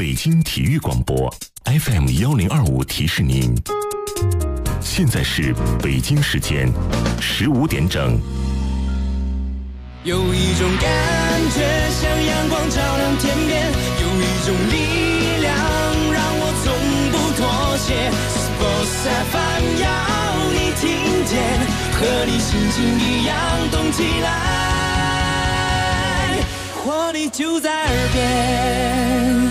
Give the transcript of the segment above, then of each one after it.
北京体育广播 FM1025提示您，现在是北京时间15点整。 有一种感觉像阳光照亮天边，有一种力量让我从不妥协。Sports FM 要你听见，和你心情一样动起来，活力就在耳边。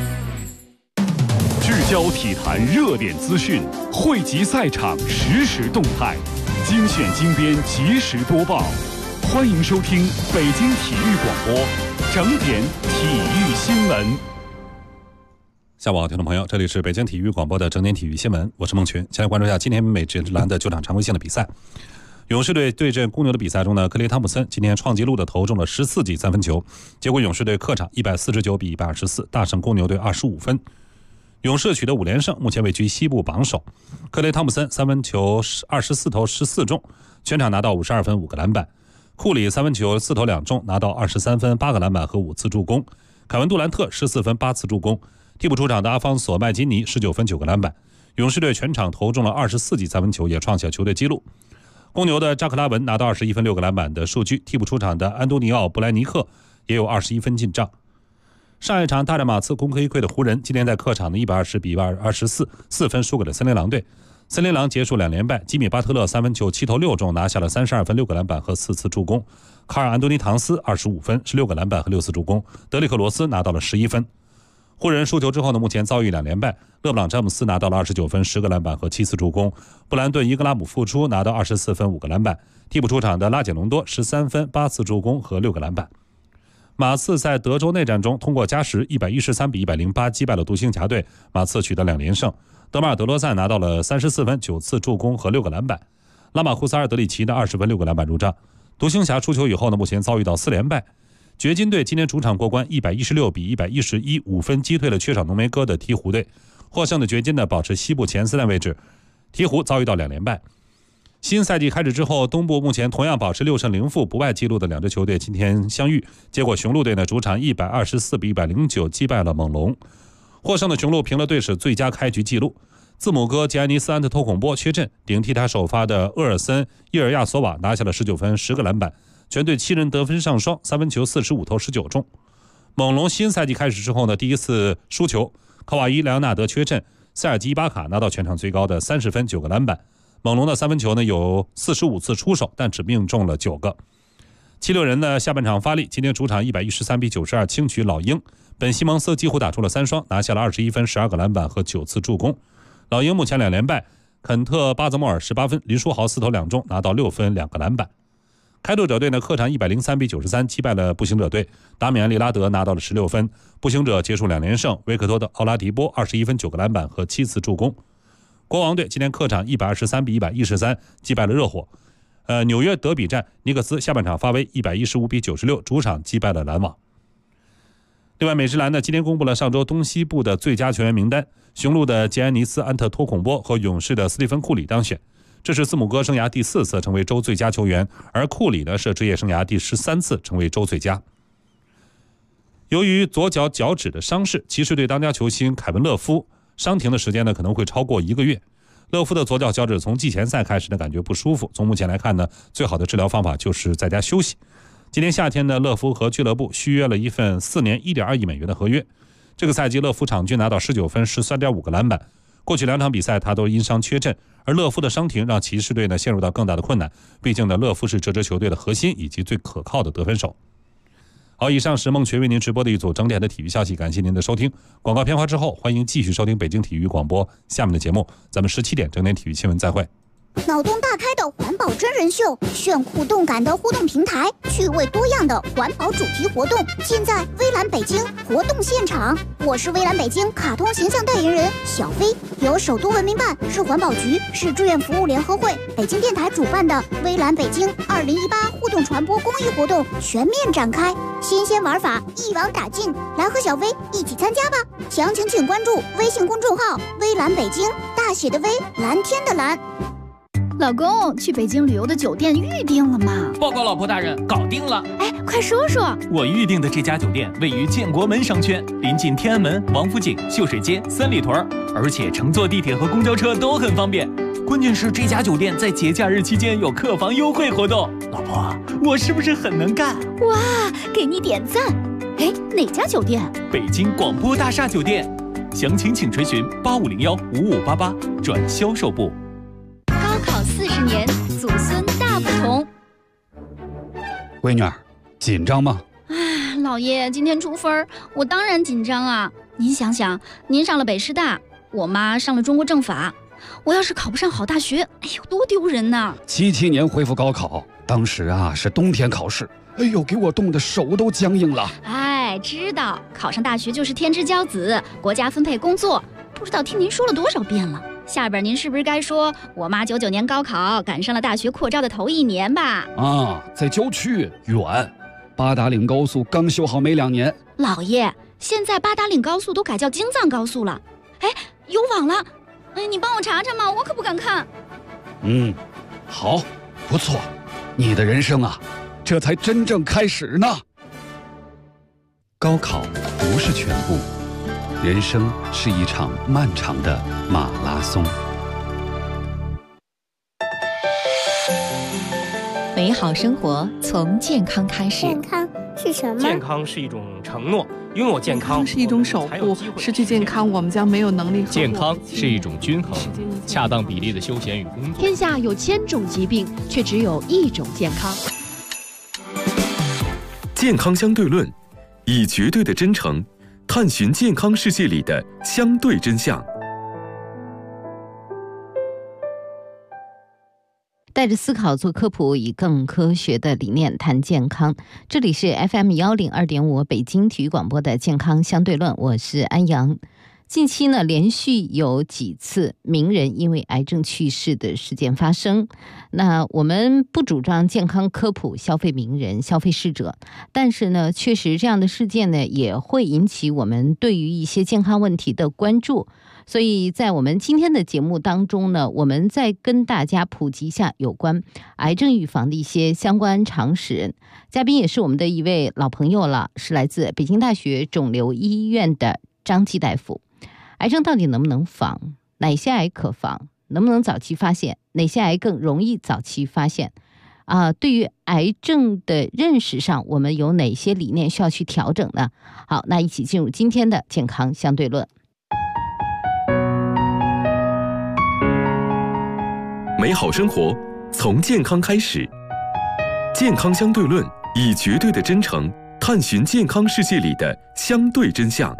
聚焦体坛热点资讯，汇集赛场实时动态，精选精编及时播报。欢迎收听北京体育广播整点体育新闻。 下午好，听众朋友，这里是北京体育广播的整点体育新闻，我是孟群。先来关注一下今天美职篮的9场常规性的比赛。勇士队对阵公牛的比赛中呢，克雷·汤普森今天创纪录的投中了14记三分球，结果勇士队客场149比124大胜公牛队25分。勇士取得5连胜，目前位居西部榜首。克雷·汤普森三分球24投14中，全场拿到52分5个篮板。库里三分球4投2中，拿到23分8个篮板和5次助攻。凯文杜兰特14分8次助攻。替补出场的阿方索麦金尼19分9个篮板。勇士队全场投中了24记三分球，也创下球队纪录。公牛的扎克拉文拿到21分6个篮板的数据，替补出场的安东尼奥布莱尼克也有21分进账。上一场大战马刺功亏一篑的湖人，今天在客场的120比124 4分输给了森林狼队。森林狼结束2连败，吉米巴特勒三分球7投6中，拿下了32分6个篮板和4次助攻。卡尔安东尼唐斯25分16个篮板和6次助攻。德里克罗斯拿到了11分。湖人输球之后呢，目前遭遇2连败。勒布朗詹姆斯拿到了29分10个篮板和7次助攻。布兰顿伊格拉姆复出，拿到24分5个篮板。替补出场的拉简隆多13分8次助攻和6个篮板。马刺在德州内战中通过加时113比108击败了独行侠队，马刺取得2连胜。德马尔德罗赞拿到了34分9次助攻和6个篮板。拉马库斯阿尔德里奇的20分6个篮板入账。独行侠输球以后呢，目前遭遇到4连败。掘金队今天主场过关116比111 5分击退了缺少浓眉哥的鹈鹕队。获胜的掘金呢保持西部前4站位置，鹈鹕遭遇到2连败。新赛季开始之后，东部目前同样保持6胜0负不败纪录的2支球队今天相遇，结果雄鹿队呢主场124比109击败了猛龙。获胜的雄鹿平了队史最佳开局纪录。字母哥吉安尼斯安特托孔波缺阵，顶替他首发的厄尔森伊尔亚索瓦拿下了19分10个篮板，全队7人得分上双，三分球45投19中。猛龙新赛季开始之后呢，第一次输球，卡瓦伊莱昂纳德缺阵，塞尔吉伊巴卡拿到全场最高的30分9个篮板。猛龙的三分球呢有45次出手，但只命中了9个。76人呢下半场发力，今天主场113比92轻取老鹰。本西蒙斯几乎打出了3双，拿下了21分12个篮板和9次助攻。老鹰目前2连败，肯特巴泽莫尔18分，林书豪4投2中，拿到6分2个篮板。开拓者队呢客场103比93击败了步行者队，达米安利拉德拿到了16分。步行者结束2连胜，维克多的奥拉迪波21分9个篮板和7次助攻。国王队今天客场123比113击败了热火。纽约德比战，尼克斯下半场发威115比96主场击败了篮网。另外，美职篮呢今天公布了上周东西部的最佳球员名单，雄鹿的吉安尼斯安特托孔波和勇士的斯蒂芬库里当选。这是字母哥生涯第4次成为周最佳球员，而库里呢是职业生涯第13次成为周最佳。由于左脚脚趾的伤势，骑士队当家球星凯文勒夫伤停的时间呢可能会超过1个月。勒夫的左脚脚趾从季前赛开始呢感觉不舒服，从目前来看呢，最好的治疗方法就是在家休息。今年夏天呢，勒夫和俱乐部续约了一份4年1.2亿美元的合约。这个赛季勒夫场均拿到19分13.5个篮板。过去2场比赛他都因伤缺阵，而勒夫的伤停让骑士队呢陷入到更大的困难，毕竟呢勒夫是这支球队的核心以及最可靠的得分手。好，以上是孟群为您直播的一组整点的体育消息，感谢您的收听。广告片花之后，欢迎继续收听北京体育广播下面的节目，咱们17点整点体育新闻再会。 脑洞大开的环保真人秀，炫酷动感的互动平台，趣味多样的环保主题活动，尽在微蓝北京活动现场。我是微蓝北京卡通形象代言人小飞，由首都文明办、市环保局、市志愿服务联合会、北京电台主办的微蓝北京2018互动传播公益活动全面展开，新鲜玩法一网打尽，来和小飞一起参加吧！详情请关注微信公众号微蓝北京，大写的微，蓝天的蓝。 老公，去北京旅游的酒店预定了吗？ 报告老婆大人，搞定了。 哎，快说说。 我预定的这家酒店位于建国门商圈，临近天安门、王府井、秀水街、三里屯，而且乘坐地铁和公交车都很方便。关键是这家酒店在节假日期间有客房优惠活动。老婆，我是不是很能干？ 哇，给你点赞。哎，哪家酒店？ 北京广播大厦酒店。详情请垂询8501-5588转销售部。 高考40年，祖孙大不同。 闺女儿，紧张吗？ 哎，老爷，今天出分，我当然紧张啊。您想想，您上了北师大，我妈上了中国政法，我要是考不上好大学，哎呦，多丢人呐 ！77年恢复高考，当时啊是冬天考试，哎呦，给我冻得手都僵硬了。 哎，知道考上大学就是天之骄子，国家分配工作，不知道听您说了多少遍了。下边您是不是该说我妈99年高考赶上了大学扩招的头1年吧？ 啊，在郊区远，八达岭高速刚修好没2年。 老爷，现在八达岭高速都改叫京藏高速了。哎，有网了，哎，你帮我查查嘛，我可不敢看。 好，不错，你的人生啊，这才真正开始呢。高考不是全部，人生是一场漫长的马拉松。 美好生活从健康开始。 健康是什么？ 健康是一种承诺，拥有健康是一种守护，失去健康我们将没有能力。 健康是一种均衡，恰当比例的休闲与工作。 天下有1000种疾病，却只有1种健康。 健康相对论，以绝对的真诚探寻健康世界里的相对真相。 带着思考做科普，以更科学的理念谈健康。这里是 FM102.5 北京体育广播的健康相对论，我是安阳。近期呢，连续有几次名人因为癌症去世的事件发生。那我们不主张健康科普消费名人、消费逝者，但是呢，确实这样的事件呢，也会引起我们对于一些健康问题的关注。所以在我们今天的节目当中呢，我们再跟大家普及一下有关癌症预防的一些相关常识。嘉宾也是我们的一位老朋友了，是来自北京大学肿瘤医院的张继大夫。癌症到底能不能防？哪些癌可防？能不能早期发现？哪些癌更容易早期发现？对于癌症的认识上，我们有哪些理念需要去调整呢？好，那一起进入今天的健康相对论。 美好生活从健康开始，健康相对论，以绝对的真诚探寻健康世界里的相对真相。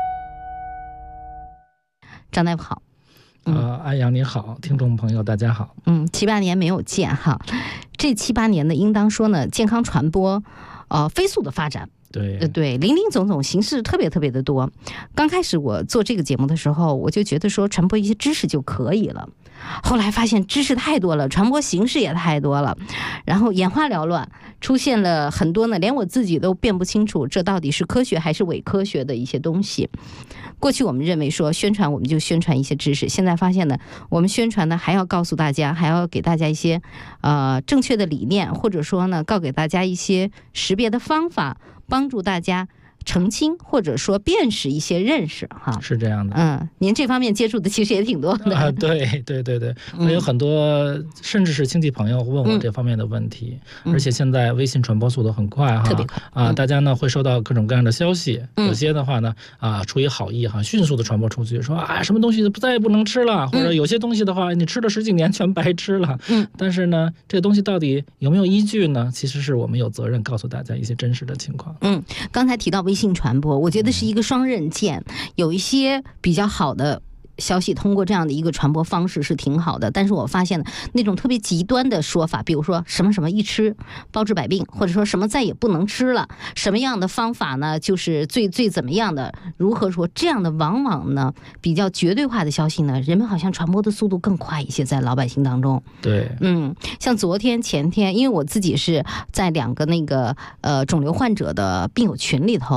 张大夫好。 安阳你好，听众朋友大家好。 7、8年没有见哈，这7、8年呢，应当说呢，健康传播飞速的发展。对，林林总总形式特别特别的多。刚开始我做这个节目的时候，我就觉得说传播一些知识就可以了，后来发现知识太多了，传播形式也太多了，然后眼花缭乱，出现了很多呢，连我自己都辨不清楚这到底是科学还是伪科学的一些东西。过去我们认为说宣传我们就宣传一些知识，现在发现呢，我们宣传呢还要告诉大家，还要给大家一些正确的理念，或者说呢告给大家一些识别的方法，帮助大家澄清或者说辨识一些认识哈。 是这样的。 您这方面接触的其实也挺多的。 对，我有很多甚至是亲戚朋友问我这方面的问题，而且现在微信传播速度很快哈， 特别快大家呢会收到各种各样的消息，有些的话呢出于好意哈，迅速的传播出去，说什么东西再也不能吃了，或者有些东西的话你吃了10几年全白吃了。但是呢，这个东西到底有没有依据呢？其实是我们有责任告诉大家一些真实的情况。 刚才提到微信传播，我觉得是一个双刃剑，有一些比较好的消息通过这样的一个传播方式是挺好的，但是我发现呢，那种特别极端的说法，比如说什么什么一吃包治百病，或者说什么再也不能吃了，什么样的方法呢就是最怎么样的，如何说，这样的往往呢比较绝对化的消息呢，人们好像传播的速度更快一些，在老百姓当中。 对， 像昨天前天，因为我自己是在2个那个肿瘤患者的病友群里头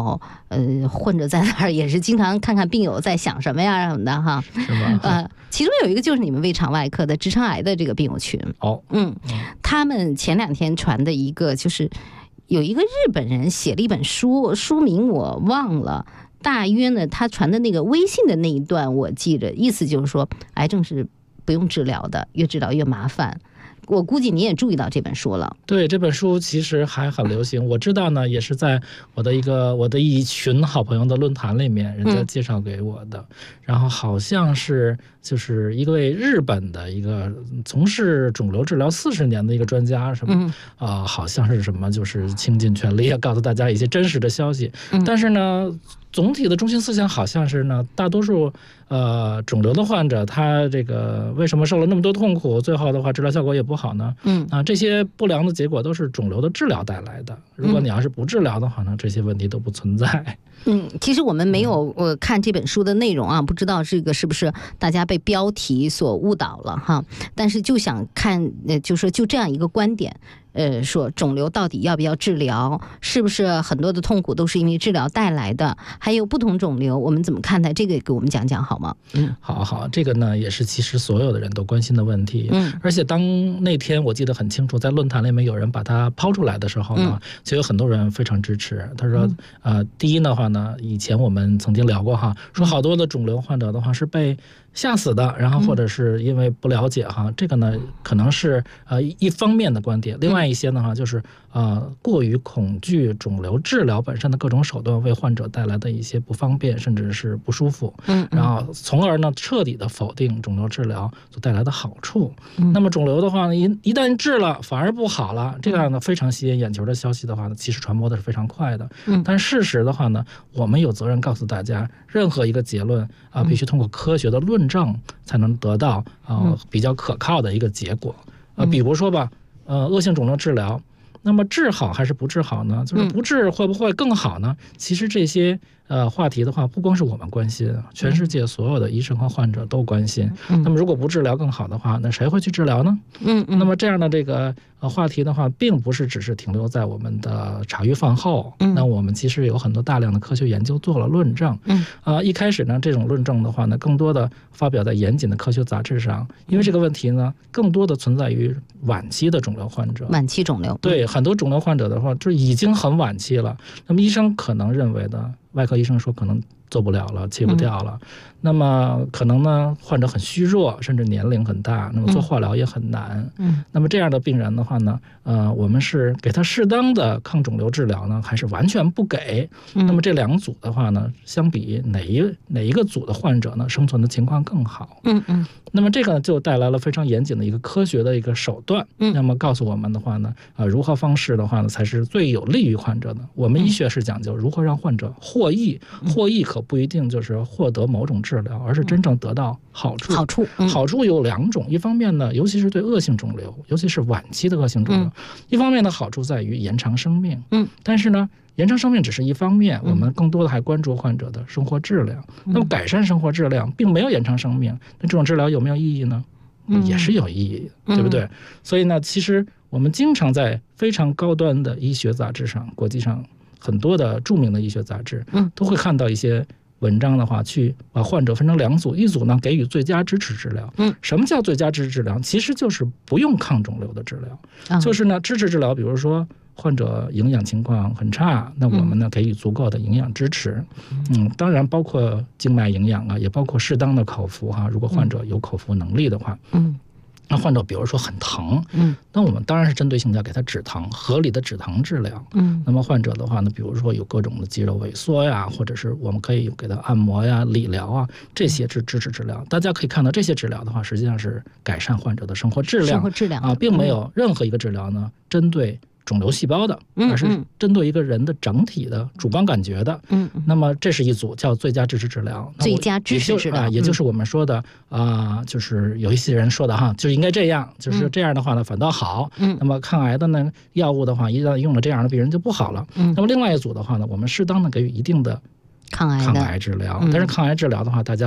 混着在那儿，也是经常看看病友在想什么呀什么的哈。 是吗？ 其中有一个就是你们胃肠外科的直肠癌的这个病友群。他们前2天传的一个就是有一个日本人写了一本书，书名我忘了。大约呢，他传的那个微信的那一段，我记着，意思就是说，癌症是不用治疗的，越治疗越麻烦。我估计你也注意到这本书了。 对，这本书其实还很流行。我知道呢，也是在我的一群好朋友的论坛里面，人家介绍给我的。然后好像是就是一位日本的一个从事肿瘤治疗40年的一个专家，什么好像是什么，就是倾尽全力告诉大家一些真实的消息。但是呢，总体的中心思想好像是呢，大多数肿瘤的患者，他这个为什么受了那么多痛苦，最后的话治疗效果也不好呢？这些不良的结果都是肿瘤的治疗带来的。如果你要是不治疗的话呢，这些问题都不存在。 其实我们没有看这本书的内容啊，不知道这个是不是大家被标题所误导了哈。但是就想看，就说就这样一个观点。说肿瘤到底要不要治疗？是不是很多的痛苦都是因为治疗带来的？还有不同肿瘤，我们怎么看待？这个给我们讲讲好吗？ 好，这个呢也是其实所有的人都关心的问题。而且当那天我记得很清楚，在论坛里面有人把它抛出来的时候呢，就有很多人非常支持。他说，第一的话呢，以前我们曾经聊过哈，说好多的肿瘤患者的话是被吓死的，然后或者是因为不了解哈，这个呢可能是一方面的观点。另外一些呢就是过于恐惧肿瘤治疗本身的各种手段为患者带来的一些不方便甚至是不舒服，然后从而呢彻底的否定肿瘤治疗所带来的好处。那么肿瘤的话呢，一旦治了反而不好了，这样呢非常吸引眼球的消息的话呢，其实传播的是非常快的。但事实的话呢，我们有责任告诉大家，任何一个结论必须通过科学的论证才能得到比较可靠的一个结果。比如说吧，恶性肿瘤治疗，那么治好还是不治好呢？就是不治会不会更好呢？其实这些话题的话，不光是我们关心，全世界所有的医生和患者都关心。那么如果不治疗更好的话，那谁会去治疗呢？那么这样的这个话题的话，并不是只是停留在我们的茶余饭后。那我们其实有很多大量的科学研究做了论证。一开始呢，这种论证的话呢，更多的发表在严谨的科学杂志上，因为这个问题呢，更多的存在于晚期的肿瘤患者。 晚期肿瘤， 对，很多肿瘤患者的话，就已经很晚期了。那么医生可能认为的，外科医生说可能做不了了，切不掉了。那么可能呢，患者很虚弱，甚至年龄很大，那么做化疗也很难。那么这样的病人的话呢，我们是给他适当的抗肿瘤治疗呢，还是完全不给？那么这两组的话呢，相比哪一个组的患者呢，生存的情况更好？那么这个就带来了非常严谨的一个科学的一个手段。那么告诉我们的话呢，如何方式的话呢，才是最有利于患者的。我们医学是讲究如何让患者获益，获益可不一定就是获得某种治疗，而是真正得到好处。好处有两种，一方面呢，尤其是对恶性肿瘤，尤其是晚期的恶性肿瘤，一方面的好处在于延长生命。但是呢，延长生命只是一方面，我们更多的还关注患者的生活质量。那么改善生活质量并没有延长生命，那这种治疗有没有意义呢？也是有意义的，对不对？所以呢，其实我们经常在非常高端的医学杂志上，国际上很多的著名的医学杂志，都会看到一些文章的话，去把患者分成两组，一组呢给予最佳支持治疗。什么叫最佳支持治疗？其实就是不用抗肿瘤的治疗，就是呢支持治疗，比如说患者营养情况很差，那我们呢给予足够的营养支持。当然包括静脉营养啊，也包括适当的口服哈。如果患者有口服能力的话，那患者比如说很疼，那我们当然是针对性的给他止疼，合理的止疼治疗。那么患者的话呢，比如说有各种的肌肉萎缩呀，或者是我们可以给他按摩呀、理疗啊，这些是支持治疗。大家可以看到，这些治疗的话，实际上是改善患者的生活质量啊，并没有任何一个治疗呢针对肿瘤细胞的，而是针对一个人的整体的主观感觉的。那么这是一组叫最佳支持治疗。 最佳支持治疗， 也就是我们说的就是有一些人说的哈，就应该这样，就是这样的话呢反倒好。那么抗癌的呢药物的话，一旦用了这样的病人就不好了。那么另外一组的话呢，我们适当的给予一定的抗癌治疗。但是抗癌治疗的话，大家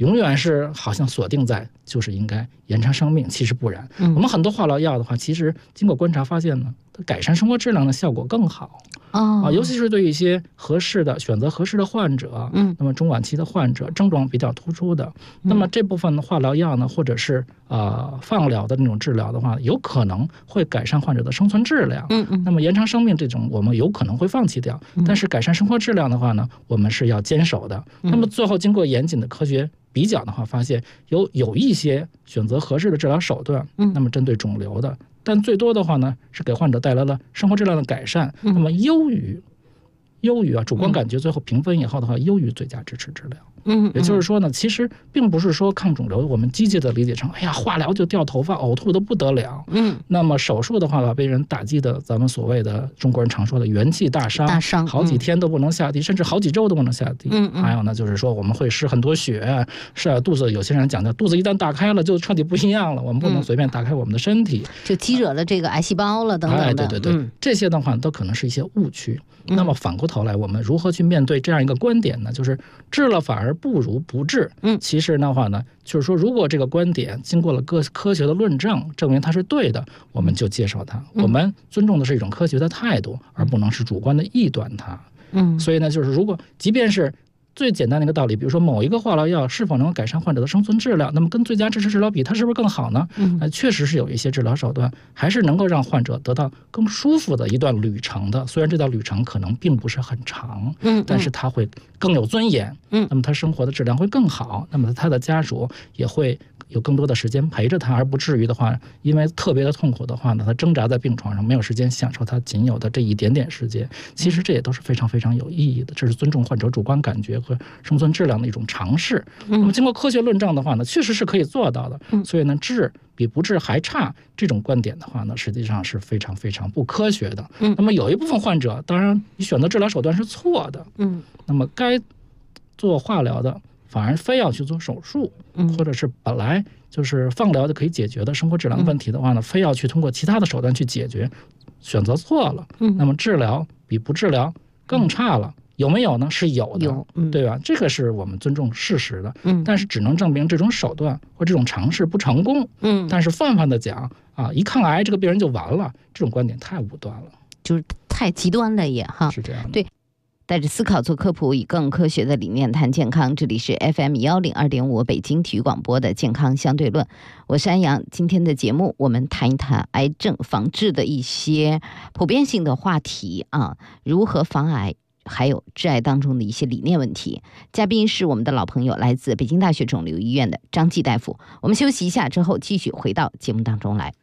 永远是好像锁定在就是应该延长生命，其实不然。我们很多化疗药的话，其实经过观察发现呢，它改善生活质量的效果更好。尤其是对于一些选择合适的患者，那么中晚期的患者，症状比较突出的，那么这部分的化疗药呢，或者是放疗的那种治疗的话，有可能会改善患者的生存质量。那么延长生命这种我们有可能会放弃掉，但是改善生活质量的话呢，我们是要坚守的。那么最后经过严谨的科学比较的话，发现有一些选择合适的治疗手段，那么针对肿瘤的。但最多的话呢，是给患者带来了生活质量的改善，那么优于主观感觉最后评分以后的话，优于最佳支持治疗。也就是说呢，其实并不是说抗肿瘤我们机械的理解成，哎呀，化疗就掉头发、呕吐的不得了。那么手术的话把被人打击的，咱们所谓的中国人常说的元气大伤，好几天都不能下地，甚至好几周都不能下地。还有呢，就是说我们会失很多血，肚子，有些人讲的肚子一旦打开了就彻底不一样了，我们不能随便打开我们的身体， 就激惹了这个癌细胞了等等的。 对，这些的话都可能是一些误区。那么反过头来，我们如何去面对这样一个观点呢？就是治了反而不如不治。其实的话呢，就是说如果这个观点经过了科学的论证，证明它是对的，我们就接受它。我们尊重的是一种科学的态度，而不能是主观的臆断它。所以呢，就是如果即便是最简单的一个道理，比如说某一个化疗药是否能够改善患者的生存质量，那么跟最佳支持治疗比，它是不是更好呢？确实是有一些治疗手段还是能够让患者得到更舒服的一段旅程的，虽然这段旅程可能并不是很长，但是他会更有尊严，那么他生活的质量会更好，那么他的家属也会有更多的时间陪着他，而不至于的话因为特别的痛苦的话呢，他挣扎在病床上没有时间享受他仅有的这一点点时间。其实这也都是非常非常有意义的，这是尊重患者主观感觉和生存质量的一种尝试。那么经过科学论证的话呢，确实是可以做到的。所以呢，治比不治还差这种观点的话呢，实际上是非常非常不科学的。那么有一部分患者，当然你选择治疗手段是错的，那么该做化疗的反而非要去做手术，或者是本来就是放疗就可以解决的生活质量问题的话呢，非要去通过其他的手段去解决，选择错了。那么治疗比不治疗更差了。有没有呢？是有的，对吧？这个是我们尊重事实的，但是只能证明这种手段或这种尝试不成功。但是泛泛的讲一抗癌这个病人就完了，这种观点太武断了， 就是太极端了也哈。 是这样的。 对，带着思考做科普，以更科学的理念谈健康。这里是 FM102.5 北京体育广播的健康相对论，我是安阳。今天的节目我们谈一谈癌症防治的一些普遍性的话题如何防癌，还有致癌当中的一些理念问题。嘉宾是我们的老朋友，来自北京大学肿瘤医院的张继大夫。我们休息一下之后，继续回到节目当中来。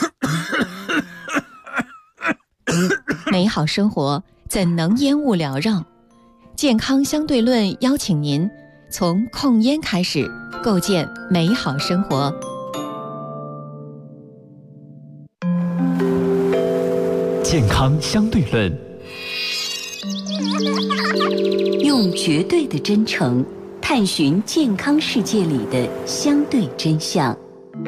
美好生活怎能烟雾缭绕？健康相对论邀请您从控烟开始，构建美好生活。 健康相对论， 用绝对的真诚探寻健康世界里的相对真相。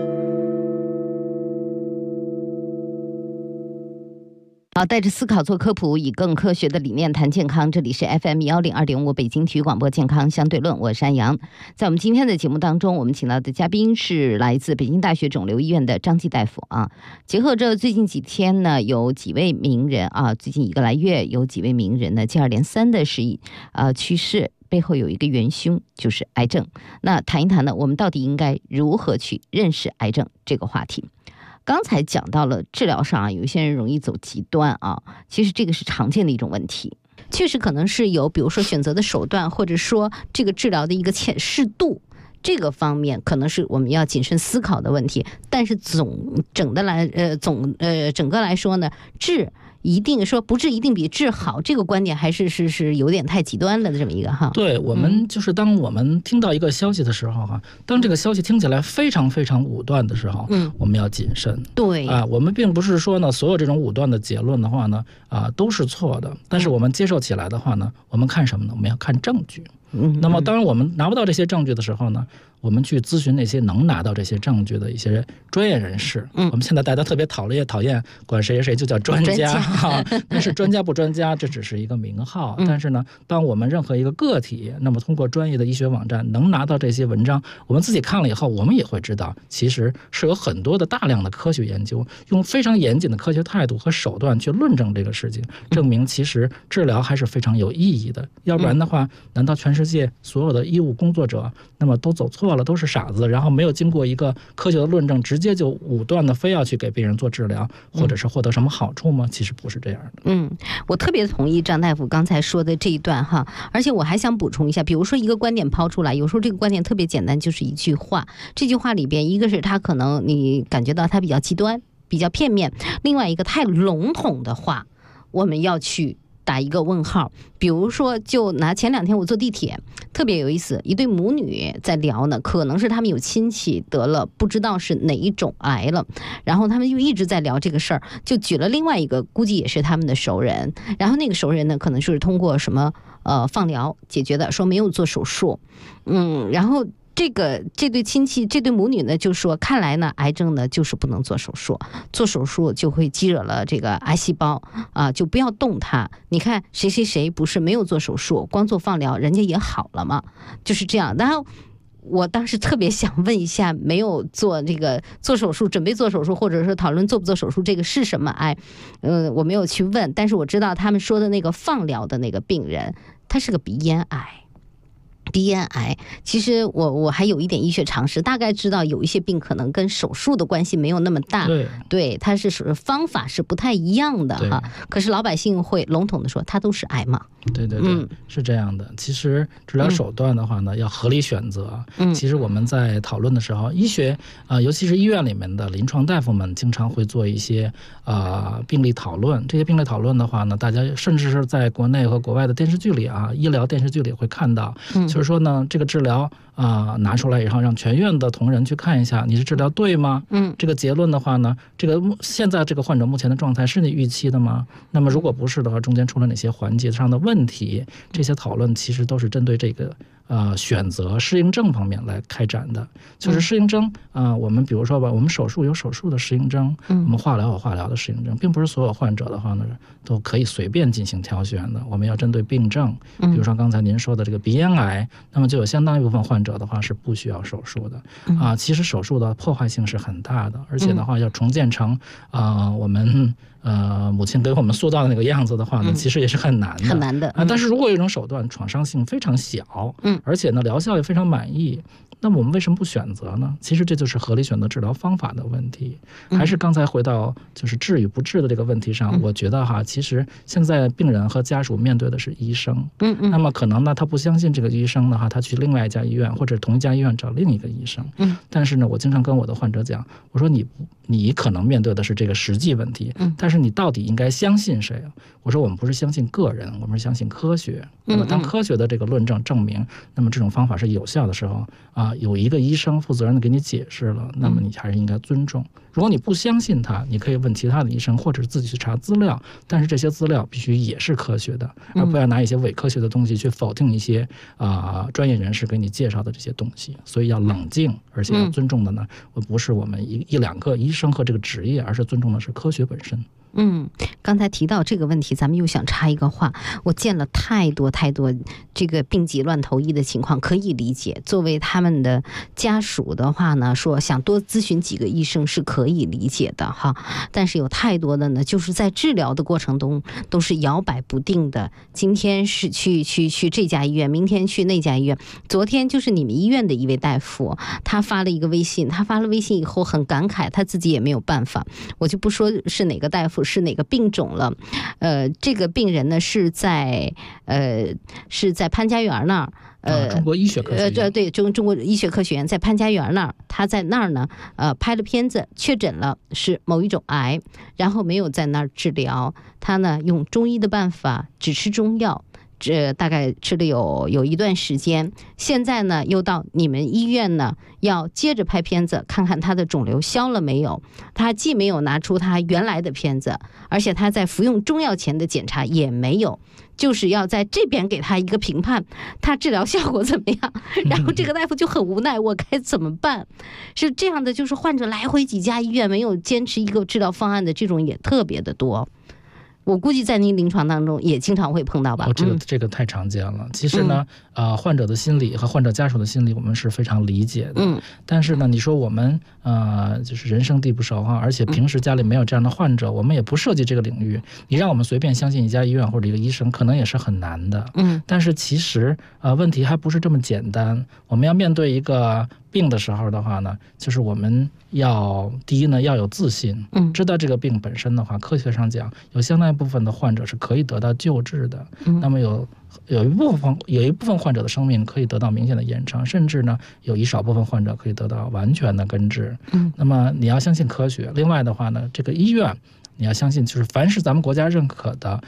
好，带着思考做科普，以更科学的理念谈健康。这里是 FM102.5 北京体育广播健康相对论，我是安阳。在我们今天的节目当中，我们请到的嘉宾是来自北京大学肿瘤医院的张继大夫结合着最近几天呢，有几位名人最近1个来月有几位名人呢接二连三的去世，背后有一个元凶，就是癌症。那谈一谈呢，我们到底应该如何去认识癌症这个话题。刚才讲到了治疗上有一些人容易走极端其实这个是常见的一种问题，确实可能是有比如说选择的手段，或者说这个治疗的一个适度，这个方面可能是我们要谨慎思考的问题。但是整个来说呢，治一定说不治一定比治好，这个观点还是有点太极端了的这么一个对，我们就是当我们听到一个消息的时候当这个消息听起来非常非常武断的时候，我们要谨慎。 对我们并不是说呢所有这种武断的结论的话呢都是错的，但是我们接受起来的话呢，我们看什么呢？我们要看证据。那么当然我们拿不到这些证据的时候呢， 我们去咨询那些能拿到这些证据的一些专业人士。我们现在大家特别讨厌管谁谁就叫专家但是专家不专家这只是一个名号。但是呢，当我们任何一个个体那么通过专业的医学网站能拿到这些文章，我们自己看了以后，我们也会知道其实是有很多的大量的科学研究，用非常严谨的科学态度和手段去论证这个事情，证明其实治疗还是非常有意义的。要不然的话，难道全世界所有的医务工作者那么都走错了，都是傻子，然后没有经过一个科学的论证，直接就武断的非要去给病人做治疗，或者是获得什么好处吗？其实不是这样的。 我特别同意张大夫刚才说的这一段哈，而且我还想补充一下，比如说一个观点抛出来，有时候这个观点特别简单，就是一句话，这句话里边一个是他可能你感觉到他比较极端比较片面，另外一个太笼统的话我们要去打一个问号。比如说就拿前2天我坐地铁特别有意思，一对母女在聊呢，可能是他们有亲戚得了不知道是哪一种癌了，然后他们就一直在聊这个事儿，就举了另外一个估计也是他们的熟人，然后那个熟人呢可能是通过什么放疗解决的，说没有做手术。然后这对亲戚这对母女呢就说，看来呢癌症呢就是不能做手术，做手术就会激惹了这个癌细胞就不要动它。你看谁谁谁不是没有做手术，光做放疗人家也好了嘛，就是这样。然后我当时特别想问一下，没有做这个做手术准备做手术，或者说讨论做不做手术这个是什么癌，我没有去问，但是我知道他们说的那个放疗的那个病人他是个鼻咽癌。其实我还有一点医学常识，大概知道有一些病可能跟手术的关系没有那么大，对，它是属于方法是不太一样的哈。可是老百姓会笼统的说它都是癌嘛。对，是这样的。其实治疗手段的话呢，要合理选择。其实我们在讨论的时候，医学尤其是医院里面的临床大夫们经常会做一些病例讨论。这些病例讨论的话呢，大家甚至是在国内和国外的电视剧里医疗电视剧里会看到，就是说呢，这个治疗拿出来以后，让全院的同仁去看一下，你是治疗对吗？这个结论的话呢，这个现在这个患者目前的状态是你预期的吗？那么如果不是的话，中间出了哪些环节上的问题？这些讨论其实都是针对这个选择适应症方面来开展的。就是适应症我们比如说吧，我们手术有手术的适应症，我们化疗有化疗的适应症，并不是所有患者的话呢都可以随便进行挑选的。我们要针对病症，比如说刚才您说的这个鼻咽癌，那么就有相当一部分患者的话是不需要手术的其实手术的破坏性是很大的，而且的话要重建成我们母亲给我们塑造的那个样子的话呢，其实也是很难的。但是如果有一种手段创伤性非常小，而且呢疗效也非常满意，那么我们为什么不选择呢？其实这就是合理选择治疗方法的问题。还是刚才回到就是治与不治的这个问题上，我觉得其实现在病人和家属面对的是医生，那么可能呢他不相信这个医生的话，他去另外一家医院或者同一家医院找另一个医生。但是呢我经常跟我的患者讲，我说你可能面对的是这个实际问题，但是你到底应该相信谁？我说我们不是相信个人，我们是相信科学。那么当科学的这个论证证明那么这种方法是有效的时候有一个医生负责任的给你解释了，那么你还是应该尊重。如果你不相信他，你可以问其他的医生，或者是自己去查资料，但是这些资料必须也是科学的，而不要拿一些伪科学的东西去否定一些专业人士给你介绍的这些东西。所以要冷静，而且要尊重的呢不是我们一两个医生和这个职业，而是尊重的是科学本身。 刚才提到这个问题，咱们又想插一个话，我见了太多这个病急乱投医的情况，可以理解。作为他们的家属的话呢，说想多咨询几个医生是可以理解的哈。但是有太多的呢，就是在治疗的过程中都是摇摆不定的。今天是去这家医院，明天去那家医院。昨天就是你们医院的一位大夫，他发了一个微信，他发了微信以后很感慨，他自己也没有办法，我就不说是哪个大夫是哪个病种了。这个病人呢是在潘家园那儿， 中国医学科学院， 对，中国医学科学院在潘家园那儿，他在那儿呢拍了片子，确诊了是某一种癌，然后没有在那儿治疗，他呢用中医的办法只吃中药， 这大概吃了有一段时间，现在呢又到你们医院呢要接着拍片子，看看他的肿瘤消了没有。他既没有拿出他原来的片子，而且他在服用中药前的检查也没有，就是要在这边给他一个评判，他治疗效果怎么样。然后这个大夫就很无奈，我该怎么办？是这样的，就是患者来回几家医院没有坚持一个治疗方案的这种也特别的多。我估计在您临床当中也经常会碰到吧？ 这个太常见了。其实呢，患者的心理和患者家属的心理，我们是非常理解的。但是呢，你说我们就是人生地不熟而且平时家里没有这样的患者，我们也不涉及这个领域，你让我们随便相信一家医院或者一个医生，可能也是很难的。但是其实问题还不是这么简单。我们要面对一个病的时候的话呢，就是我们第一呢要有自信，知道这个病本身的话，科学上讲有相当一部分的患者是可以得到救治的，那么有一部分患者的生命可以得到明显的延长，甚至呢有一少部分患者可以得到完全的根治。那么你要相信科学。另外的话呢，这个医院你要相信，就是凡是咱们国家认可的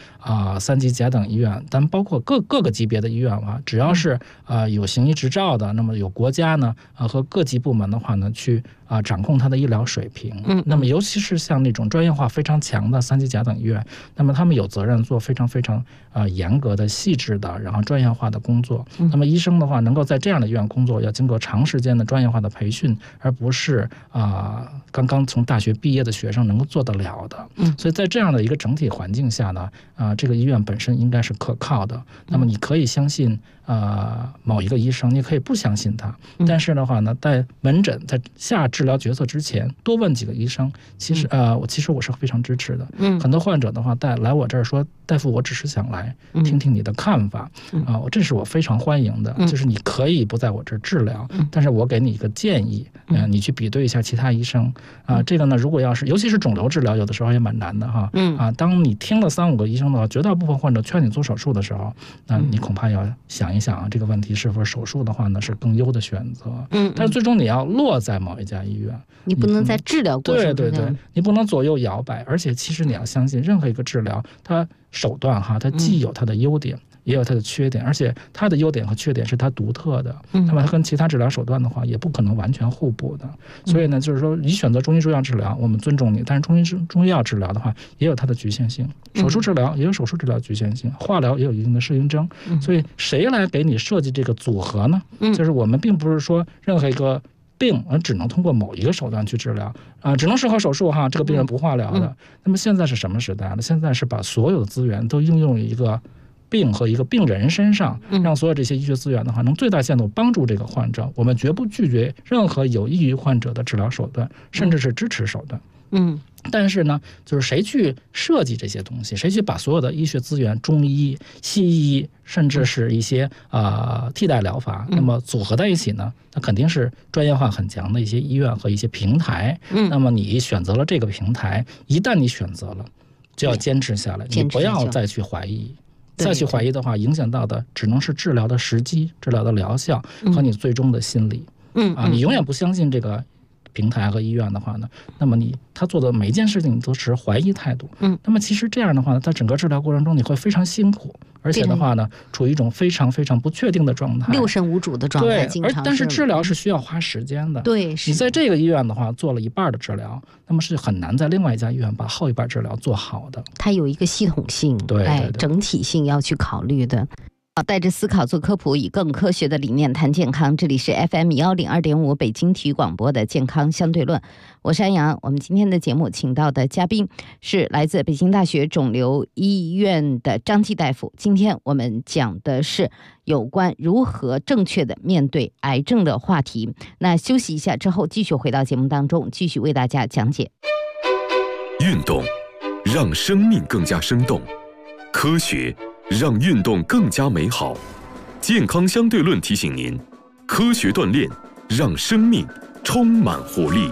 3级甲等医院，咱包括各个级别的医院只要是有行医执照的，那么有国家呢和各级部门的话呢去掌控它的医疗水平。那么尤其是像那种专业化非常强的3级甲等医院，那么他们有责任做非常非常严格的、细致的，然后专业化的工作。那么医生的话，能够在这样的医院工作，要经过长时间的专业化的培训，而不是刚刚从大学毕业的学生能够做得了的。所以在这样的一个整体环境下呢，这个医院本身应该是可靠的。那么你可以相信某一个医生，你可以不相信他，但是的话呢，在门诊在下治疗决策之前，多问几个医生，其实我是非常支持的。很多患者的话来我这儿说，大夫，我只是想来听听你的看法这是我非常欢迎的。就是你可以不在我这儿治疗，但是我给你一个建议，你去比对一下其他医生这个呢，如果要是尤其是肿瘤治疗，有的时候也蛮难的当你听了3-5个医生的话，绝大部分患者劝你做手术的时候，那你恐怕要想一想这个问题是否手术的话呢是更优的选择。但是最终你要落在某一家医院， 你不能在治疗过程中， 对，你不能左右摇摆。而且其实你要相信，任何一个治疗它手段它既有它的优点，也有它的缺点，而且它的优点和缺点是它独特的。那么它跟其他治疗手段的话，也不可能完全互补的。所以呢，就是说你选择中医中药治疗，我们尊重你，但是中医药治疗的话，也有它的局限性。手术治疗也有手术治疗局限性，化疗也有一定的适应症。所以谁来给你设计这个组合呢？就是我们并不是说任何一个病只能通过某一个手段去治疗只能适合手术这个病人不化疗的。那么现在是什么时代呢？现在是把所有的资源都应用于一个病和一个病人身上，让所有这些医学资源的话能最大限度帮助这个患者。我们绝不拒绝任何有益于患者的治疗手段，甚至是支持手段。但是呢，就是谁去设计这些东西，谁去把所有的医学资源，中医、西医，甚至是一些替代疗法，那么组合在一起呢，那肯定是专业化很强的一些医院和一些平台。那么你选择了这个平台，一旦你选择了，就要坚持下来，你不要再去怀疑。再去怀疑的话，影响到的只能是治疗的时机、治疗的疗效和你最终的心理。你永远不相信这个平台和医院的话呢，那么他做的每一件事情你都持怀疑态度。那么其实这样的话呢，在整个治疗过程中你会非常辛苦，而且的话呢，处于一种非常非常不确定的状态， 六神无主的状态。 对，但是治疗是需要花时间的。 对， 你在这个医院的话做了一半的治疗，那么是很难在另外一家医院把后一半治疗做好的。 它有一个系统性， 对， 整体性要去考虑的。带着思考做科普，以更科学的理念谈健康。这里是 FM102.5 北京体育广播的健康相对论，我是安阳。我们今天的节目请到的嘉宾是来自北京大学肿瘤医院的张继大夫。今天我们讲的是有关如何正确的面对癌症的话题。那休息一下之后，继续回到节目当中，继续为大家讲解。 运动让生命更加生动，科学让运动更加美好。健康相对论提醒您，科学锻炼让生命充满活力。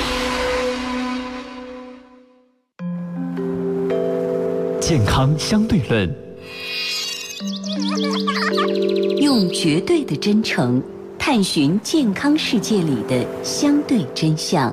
健康相对论， 用绝对的真诚探寻健康世界里的相对真相。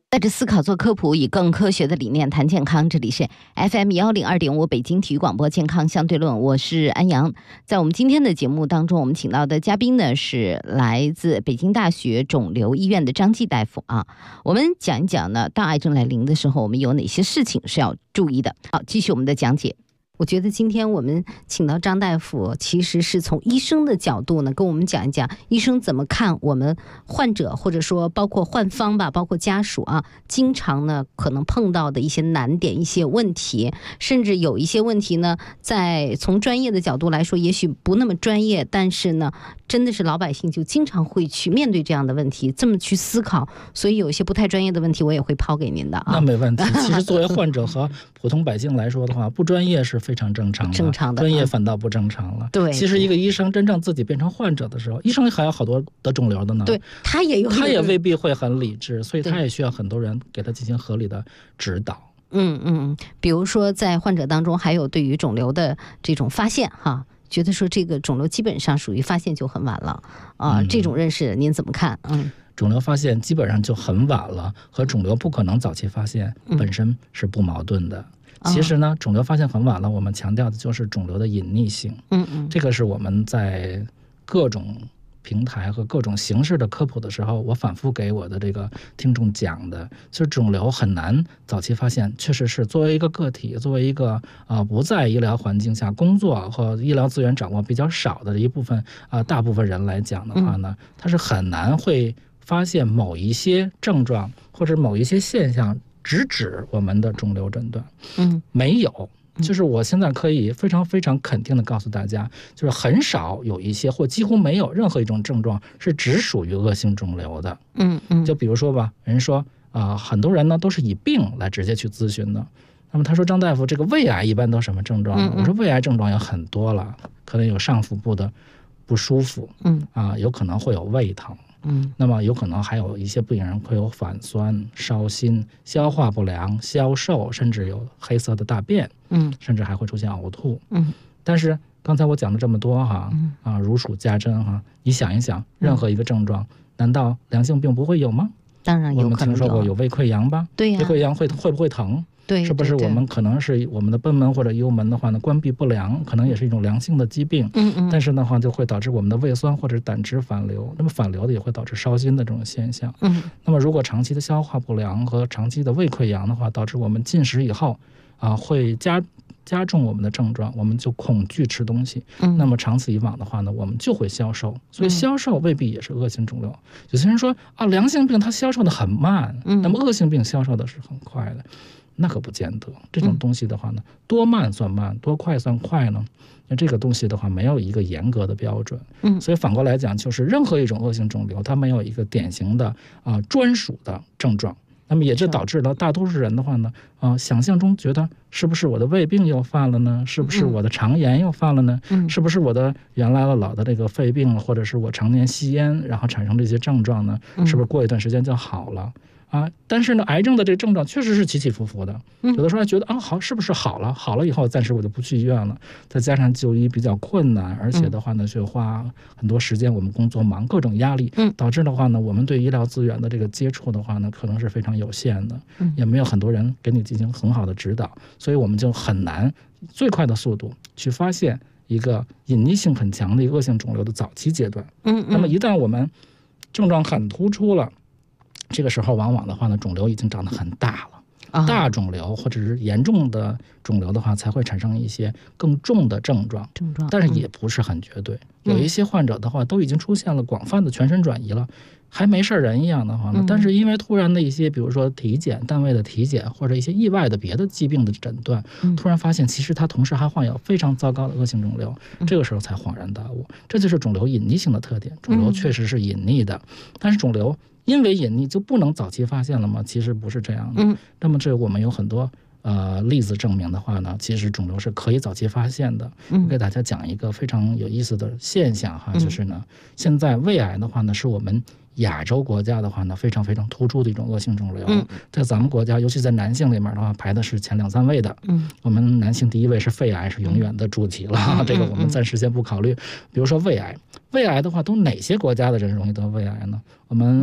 带着思考做科普，以更科学的理念谈健康。这里是 FM102.5 北京体育广播健康相对论，我是安阳。在我们今天的节目当中，我们请到的嘉宾呢是来自北京大学肿瘤医院的张继大夫啊。我们讲一讲呢，当癌症来临的时候，我们有哪些事情是要注意的。好，继续我们的讲解。我觉得今天我们请到张大夫，其实是从医生的角度呢，跟我们讲一讲医生怎么看我们患者，或者说包括患方吧，包括家属啊，经常呢可能碰到的一些难点、一些问题，甚至有一些问题呢，在从专业的角度来说，也许不那么专业，但是呢，真的是老百姓就经常会去面对这样的问题，这么去思考。所以有一些不太专业的问题，我也会抛给您的啊。 那没问题。其实作为患者和普通百姓来说的话，不专业是非常正常的，专业反倒不正常了。 对， 其实一个医生真正自己变成患者的时候，医生还有好多得肿瘤的呢。 对，他也未必会很理智，所以他也需要很多人给他进行合理的指导。 比如说在患者当中，还有对于肿瘤的这种发现哈。觉得说这个肿瘤基本上属于发现就很晚了啊，这种认识您怎么看？ 肿瘤发现基本上就很晚了，和肿瘤不可能早期发现本身是不矛盾的。其实呢，肿瘤发现很晚了，我们强调的就是肿瘤的隐匿性。这个是我们在各种平台和各种形式的科普的时候，我反复给我的这个听众讲的，就是肿瘤很难早期发现，确实是作为一个个体，作为一个不在医疗环境下工作和医疗资源掌握比较少的一部分大部分人来讲的话呢，他是很难会发现某一些症状或者某一些现象直指我们的肿瘤诊断。没有。就是我现在可以非常非常肯定的告诉大家，就是很少有一些或几乎没有任何一种症状是只属于恶性肿瘤的。就比如说吧，人说很多人呢都是以病来直接去咨询的。那么他说，张大夫，这个胃癌一般都什么症状呢？我说胃癌症状有很多了，可能有上腹部的不舒服，有可能会有胃疼。那么有可能还有一些病人会有反酸、烧心、消化不良、消瘦，甚至有黑色的大便，甚至还会出现呕吐。但是刚才我讲了这么多如数家珍你想一想，任何一个症状，难道良性病不会有吗？ 当然有可能有。 我们听说过有胃溃疡吧？ 对呀。 胃溃疡会不会疼？ 对， 是不是我们可能是我们的贲门或者幽门的话呢，关闭不良，可能也是一种良性的疾病。但是的话就会导致我们的胃酸或者胆汁反流，那么反流的也会导致烧心的这种现象。那么如果长期的消化不良和长期的胃溃疡的话，导致我们进食以后会加重我们的症状，我们就恐惧吃东西。那么长此以往的话呢，我们就会消瘦。所以消瘦未必也是恶性肿瘤。有些人说良性病它消瘦的很慢，那么恶性病消瘦的是很快的。那可不见得，这种东西的话呢，多慢算慢，多快算快呢？那这个东西的话，没有一个严格的标准。所以反过来讲，就是任何一种恶性肿瘤，它没有一个典型的专属的症状。那么也就导致了大多数人的话呢，想象中觉得是不是我的胃病又犯了呢？是不是我的肠炎又犯了呢？是不是我的原来老的这个肺病，或者是我常年吸烟，然后产生这些症状呢？是不是过一段时间就好了？但是呢，癌症的这个症状确实是起起伏伏的。有的时候还觉得好，是不是好了？好了以后，暂时我就不去医院了。再加上就医比较困难，而且的话呢，就花很多时间，我们工作忙，各种压力，导致的话呢，我们对医疗资源的这个接触的话呢，可能是非常有限的，也没有很多人给你进行很好的指导，所以我们就很难最快的速度去发现一个隐匿性很强的一个恶性肿瘤的早期阶段。那么一旦我们症状很突出了，这个时候往往的话呢，肿瘤已经长得很大了。大肿瘤或者是严重的肿瘤的话，才会产生一些更重的症状，但是也不是很绝对。有一些患者的话，都已经出现了广泛的全身转移了，还没事人一样的话呢，但是因为突然的一些，比如说体检单位的体检，或者一些意外的别的疾病的诊断，突然发现其实他同时还患有非常糟糕的恶性肿瘤，这个时候才恍然大悟，这就是肿瘤隐匿性的特点。肿瘤确实是隐匿的，但是肿瘤因为隐匿就不能早期发现了吗？其实不是这样的。那么这我们有很多例子证明的话呢，其实肿瘤是可以早期发现的。我给大家讲一个非常有意思的现象就是呢，现在胃癌的话呢，是我们亚洲国家的话呢，非常非常突出的一种恶性肿瘤。在咱们国家，尤其在男性里面的话，排的是前2、3位的。我们男性第一位是肺癌，是永远的主题了。这个我们暂时先不考虑。比如说胃癌，胃癌的话，都哪些国家的人容易得胃癌呢？我们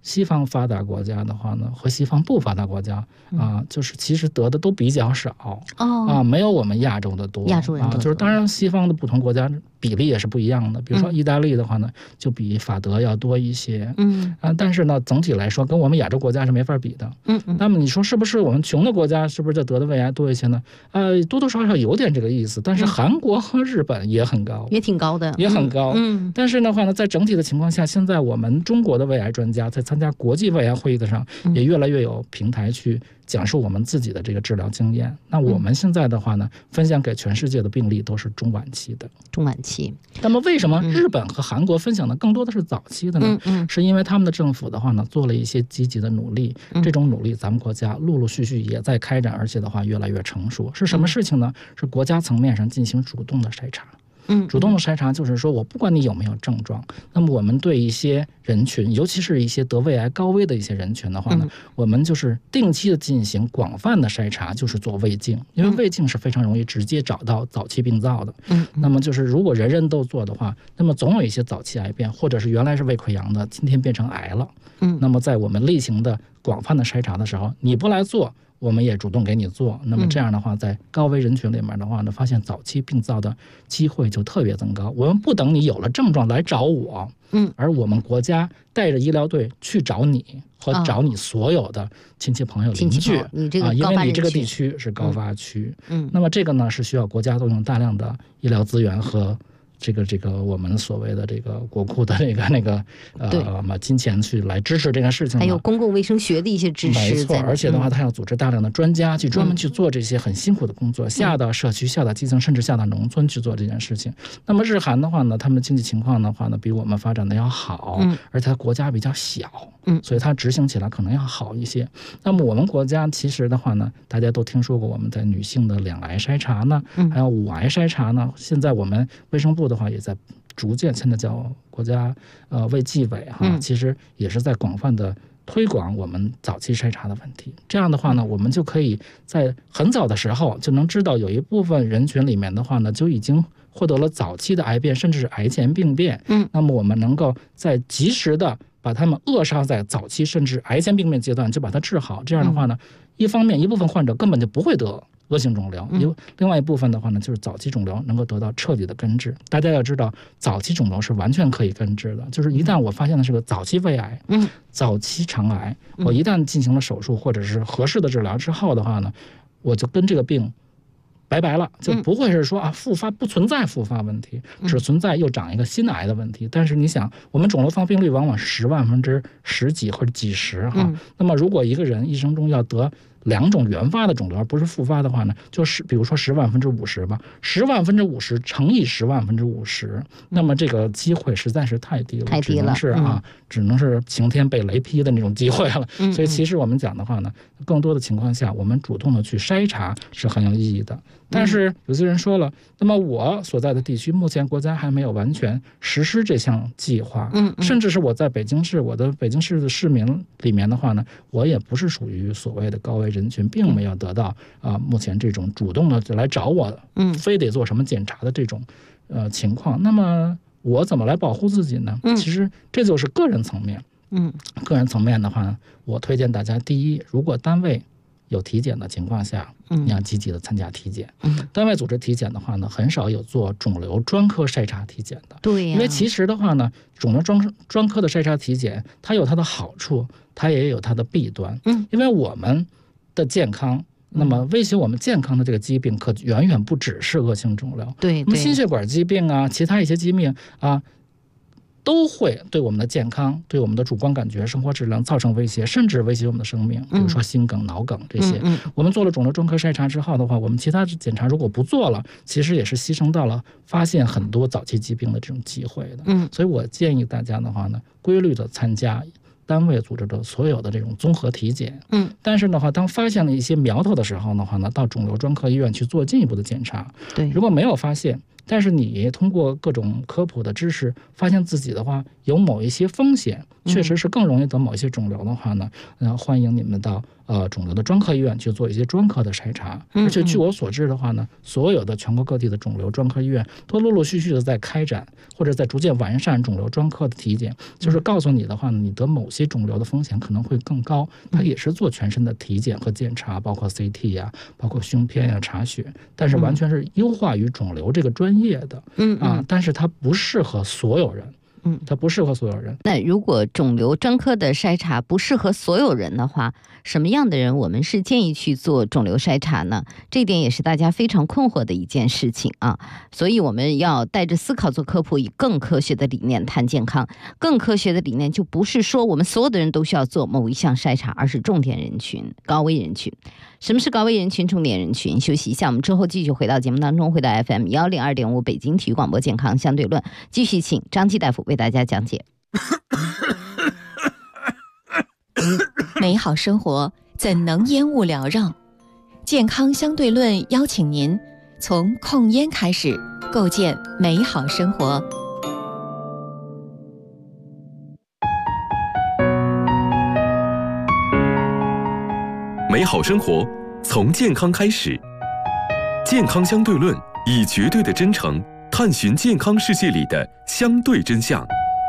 西方发达国家的话呢，和西方不发达国家就是其实得的都比较少没有我们亚洲的多。 亚洲人多就是当然西方的不同国家比例也是不一样的，比如说意大利的话呢，就比法德要多一些。但是呢，总体来说跟我们亚洲国家是没法比的。那么你说是不是我们穷的国家是不是就得的胃癌多一些呢？多多少少有点这个意思。但是韩国和日本也很高， 也挺高的， 也很高。但是的话呢，在整体的情况下，现在我们中国的胃癌专家在参加国际胃癌会议的上，也越来越有平台去讲述我们自己的这个治疗经验。那我们现在的话呢，分享给全世界的病例都是中晚期的。 中晚期。 那么为什么日本和韩国分享的更多的是早期的呢？是因为他们的政府的话呢，做了一些积极的努力。这种努力咱们国家陆陆续续也在开展，而且的话越来越成熟。是什么事情呢？是国家层面上进行主动的筛查。主动的筛查就是说，我不管你有没有症状，那么我们对一些人群，尤其是一些得胃癌高危的一些人群的话呢，我们就是定期的进行广泛的筛查，就是做胃镜，因为胃镜是非常容易直接找到早期病灶的。那么就是如果人人都做的话，那么总有一些早期癌变，或者是原来是胃溃疡的，今天变成癌了。那么在我们例行的广泛的筛查的时候，你不来做，我们也主动给你做。那么这样的话，在高危人群里面的话呢，发现早期病灶的机会就特别增高。我们不等你有了症状来找我，而我们国家带着医疗队去找你和找你所有的亲戚朋友邻居因为你这个地区是高发区。那么这个呢是需要国家动用大量的医疗资源和这个我们所谓的这个国库的金钱去来支持这个事情， 还有公共卫生学的一些支持。 没错，而且的话，他要组织大量的专家去专门去做这些很辛苦的工作，下到社区、下到基层，甚至下到农村去做这件事情。那么日韩的话呢，他们的经济情况的话呢，比我们发展的要好，而且它国家比较小，所以它执行起来可能要好一些。那么我们国家其实的话呢，大家都听说过我们在女性的2癌筛查呢，还有5癌筛查呢，现在我们卫生部的话也在逐渐，现在叫国家卫计委其实也是在广泛的推广我们早期筛查的问题。这样的话呢，我们就可以在很早的时候就能知道有一部分人群里面的话呢，就已经获得了早期的癌变，甚至是癌前病变。那么我们能够在及时的把他们扼杀在早期甚至癌前病变阶段，就把它治好。这样的话呢，一方面一部分患者根本就不会得恶性肿瘤，另外一部分的话呢，就是早期肿瘤能够得到彻底的根治。大家要知道，早期肿瘤是完全可以根治的，就是一旦我发现的是个早期胃癌、早期肠癌，我一旦进行了手术或者是合适的治疗之后的话呢，我就跟这个病拜拜了，就不会是说复发，不存在复发问题，只存在又长一个新癌的问题。但是你想，我们肿瘤发病率往往是10万分之10几或者几十那么如果一个人一生中要得2种原发的肿瘤而不是复发的话呢，就是比如说10万分之50吧，10万分之50乘以10万分之50，那么这个机会实在是太低了，只能是晴天被雷劈的那种机会了。所以其实我们讲的话呢，更多的情况下，我们主动的去筛查是很有意义的。但是有些人说了，那么我所在的地区目前国家还没有完全实施这项计划，甚至是我在北京市，我的北京市的市民里面的话呢，我也不是属于所谓的高危人群，并没有得到目前这种主动的来找我，非得做什么检查的这种情况。那么我怎么来保护自己呢？其实这就是个人层面。个人层面的话，我推荐大家，第一，如果单位有体检的情况下，你要积极的参加体检。单位组织体检的话呢，很少有做肿瘤专科筛查体检的。 对呀， 因为其实的话呢，肿瘤专科的筛查体检，它有它的好处，它也有它的弊端。因为我们的健康，那么威胁我们健康的这个疾病，可远远不只是恶性肿瘤。 对， 那么心血管疾病其他一些疾病都会对我们的健康、对我们的主观感觉、生活质量造成威胁，甚至威胁我们的生命。比如说心梗、脑梗这些。我们做了肿瘤专科筛查之后的话，我们其他检查如果不做了，其实也是牺牲到了发现很多早期疾病的这种机会的。所以我建议大家的话呢，规律的参加单位组织的所有的这种综合体检。但是的话，当发现了一些苗头的时候的话呢，到肿瘤专科医院去做进一步的检查。 对， 如果没有发现， 但是你通过各种科普的知识，发现自己的话有某一些风险，确实是更容易得某一些肿瘤的话呢，欢迎你们到肿瘤的专科医院去做一些专科的筛查。而且据我所知的话呢，所有的全国各地的肿瘤专科医院都陆陆续续的在开展或者在逐渐完善肿瘤专科的体检，就是告诉你的话呢，你得某些肿瘤的风险可能会更高，它也是做全身的体检和检查，包括 CT 呀，包括胸片呀，查血，但是完全是优化于肿瘤这个专业的，但是它不适合所有人。它不适合所有人。 那如果肿瘤专科的筛查不适合所有人的话，什么样的人我们是建议去做肿瘤筛查呢？这一点也是大家非常困惑的一件事情啊。所以我们要带着思考做科普，以更科学的理念谈健康。更科学的理念就不是说我们所有的人都需要做某一项筛查，而是重点人群、高危人群。什么是高危人群、重点人群？休息一下，我们之后继续回到节目当中，回到 FM102.5 北京体育广播健康相对论，继续请张继大夫为大家讲解。 美好生活怎能烟雾缭绕？健康相对论邀请您从控烟开始，构建美好生活。 美好生活从健康开始，健康相对论以绝对的真诚探寻健康世界里的相对真相。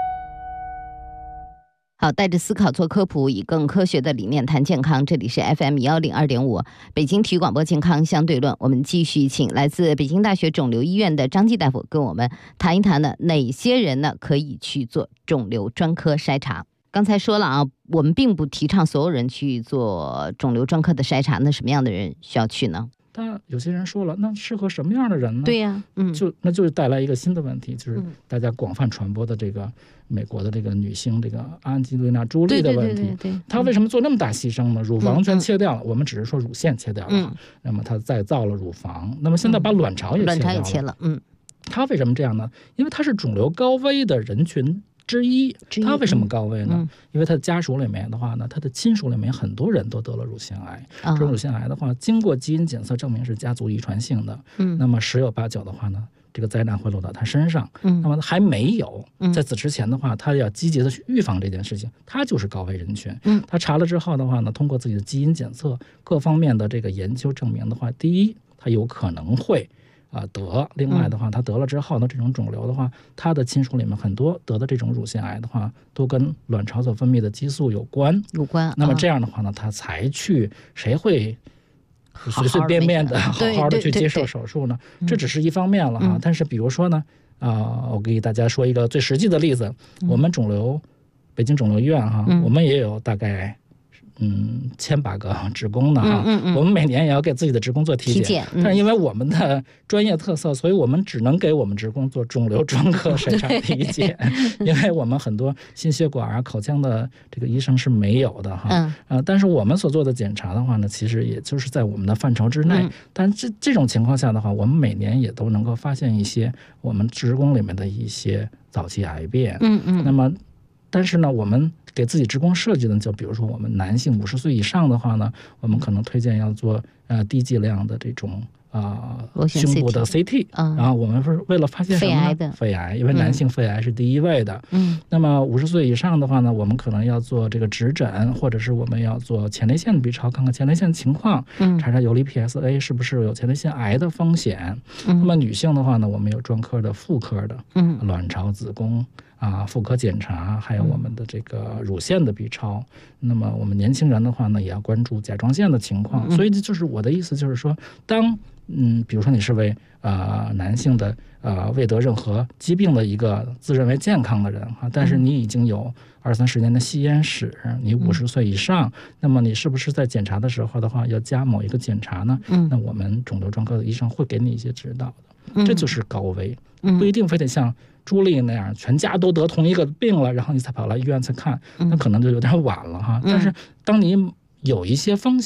好，带着思考做科普，以更科学的理念谈健康。这里是 FM102.5 北京体育广播健康相对论。我们继续请来自北京大学肿瘤医院的张继大夫跟我们谈一谈呢，哪些人呢可以去做肿瘤专科筛查。刚才说了啊，我们并不提倡所有人去做肿瘤专科的筛查，那什么样的人需要去呢？ 但有些人说了，那适合什么样的人呢？ 对呀， 那就带来一个新的问题，就是大家广泛传播的这个美国的这个女星这个安吉丽娜·朱莉的问题。对，她为什么做那么大牺牲呢？乳房全切掉了，我们只是说乳腺切掉了，那么她再造了乳房，那么现在把卵巢也切了。她为什么这样呢？因为她是肿瘤高危的人群之一。他为什么高危呢？因为他的家属里面的话呢，他的亲属里面很多人都得了乳腺癌。这种乳腺癌的话，经过基因检测证明是家族遗传性的。那么十有八九的话呢，这个灾难会落到他身上。那么还没有在此之前的话，他要积极的去预防这件事情，他就是高危人群。他查了之后的话呢，通过自己的基因检测各方面的这个研究证明的话，第一，他有可能会得，另外的话，他得了之后呢，这种肿瘤的话，他的亲属里面很多得的这种乳腺癌的话，都跟卵巢所分泌的激素有关。那么这样的话呢，他才去，谁会随随便便的好好的去接受手术呢？这只是一方面了哈。但是比如说呢，我给大家说一个最实际的例子，我们北京肿瘤医院哈，我们也有大概千把个职工呢哈，我们每年也要给自己的职工做体检，但是因为我们的专业特色，所以我们只能给我们职工做肿瘤专科筛查体检，因为我们很多心血管啊、口腔的这个医生是没有的哈。但是我们所做的检查的话呢，其实也就是在我们的范畴之内。但这种情况下的话，我们每年也都能够发现一些我们职工里面的一些早期癌变。那么但是呢，我们给自己职工设计的，就比如说我们男性50岁以上的话呢，我们可能推荐要做低剂量的这种胸部的 CT， 然后我们是为了发现什么呢？肺癌，因为男性肺癌是第一位的。那么50岁以上的话呢，我们可能要做这个指诊，或者是我们要做前列腺的 B 超，看看前列腺情况，查查游离 PSA 是不是有前列腺癌的风险。那么女性的话呢，我们有专科的、妇科的，卵巢、子宫。妇科检查，还有我们的这个乳腺的 B 超。那么我们年轻人的话呢，也要关注甲状腺的情况。所以就是我的意思就是说，当比如说你是位男性的未得任何疾病的一个自认为健康的人哈，但是你已经有20-30年的吸烟史，你50岁以上，那么你是不是在检查的时候的话要加某一个检查呢？那我们肿瘤专科的医生会给你一些指导的。这就是高危，不一定非得像朱莉那样全家都得同一个病了，然后你才跑来医院才看，那可能就有点晚了哈。但是当你有一些风险，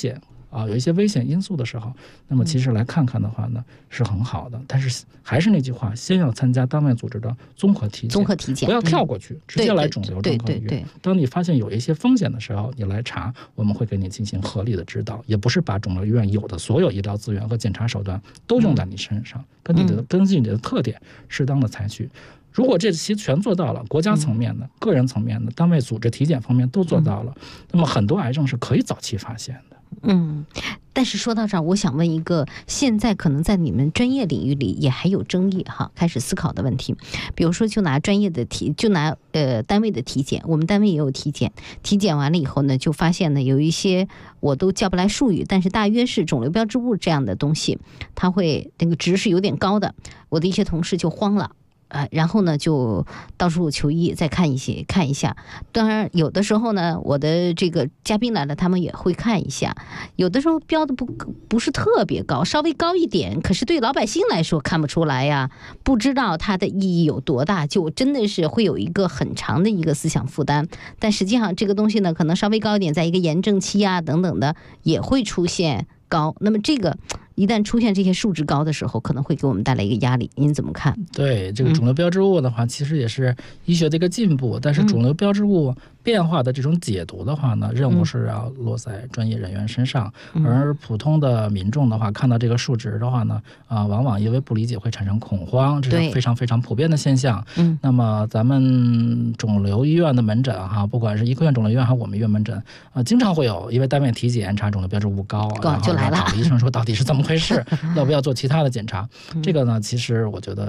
有一些危险因素的时候，那么其实来看看的话呢是很好的。但是还是那句话，先要参加单位组织的综合体检，不要跳过去，直接来肿瘤专科医院。当你发现有一些风险的时候，你来查，我们会给你进行合理的指导，也不是把肿瘤医院有的所有医疗资源和检查手段都用在你身上，根据你的特点适当的采取。如果这些全做到了，国家层面的、个人层面的、单位组织体检方面都做到了，那么很多癌症是可以早期发现的。 但是说到这儿，我想问一个现在可能在你们专业领域里也还有争议开始思考的问题。比如说就拿专业的单位的体检，我们单位也有体检，体检完了以后呢，就发现呢有一些我都叫不来术语，但是大约是肿瘤标志物这样的东西，它会那个值是有点高的，我的一些同事就慌了。然后呢，就到处求医，再看一下。当然，有的时候呢，我的这个嘉宾来了，他们也会看一下。有的时候标的不是特别高，稍微高一点，可是对老百姓来说看不出来呀，不知道它的意义有多大，就真的是会有一个很长的一个思想负担。但实际上，这个东西呢，可能稍微高一点，在一个炎症期啊等等的，也会出现高。那么这个一旦出现这些数值高的时候，可能会给我们带来一个压力，您怎么看？ 对，这个肿瘤标志物的话，其实也是医学的一个进步，但是肿瘤标志物变化的这种解读的话呢，任务是要落在专业人员身上，而普通的民众的话，看到这个数值的话呢，往往因为不理解会产生恐慌，这是非常非常普遍的现象。那么咱们肿瘤医院的门诊不管是医科院肿瘤医院还是我们医院门诊经常会有因为单位体检查肿瘤标志物高就来了， 医生说到底是怎么回事，要不要做其他的检查？这个呢，其实我觉得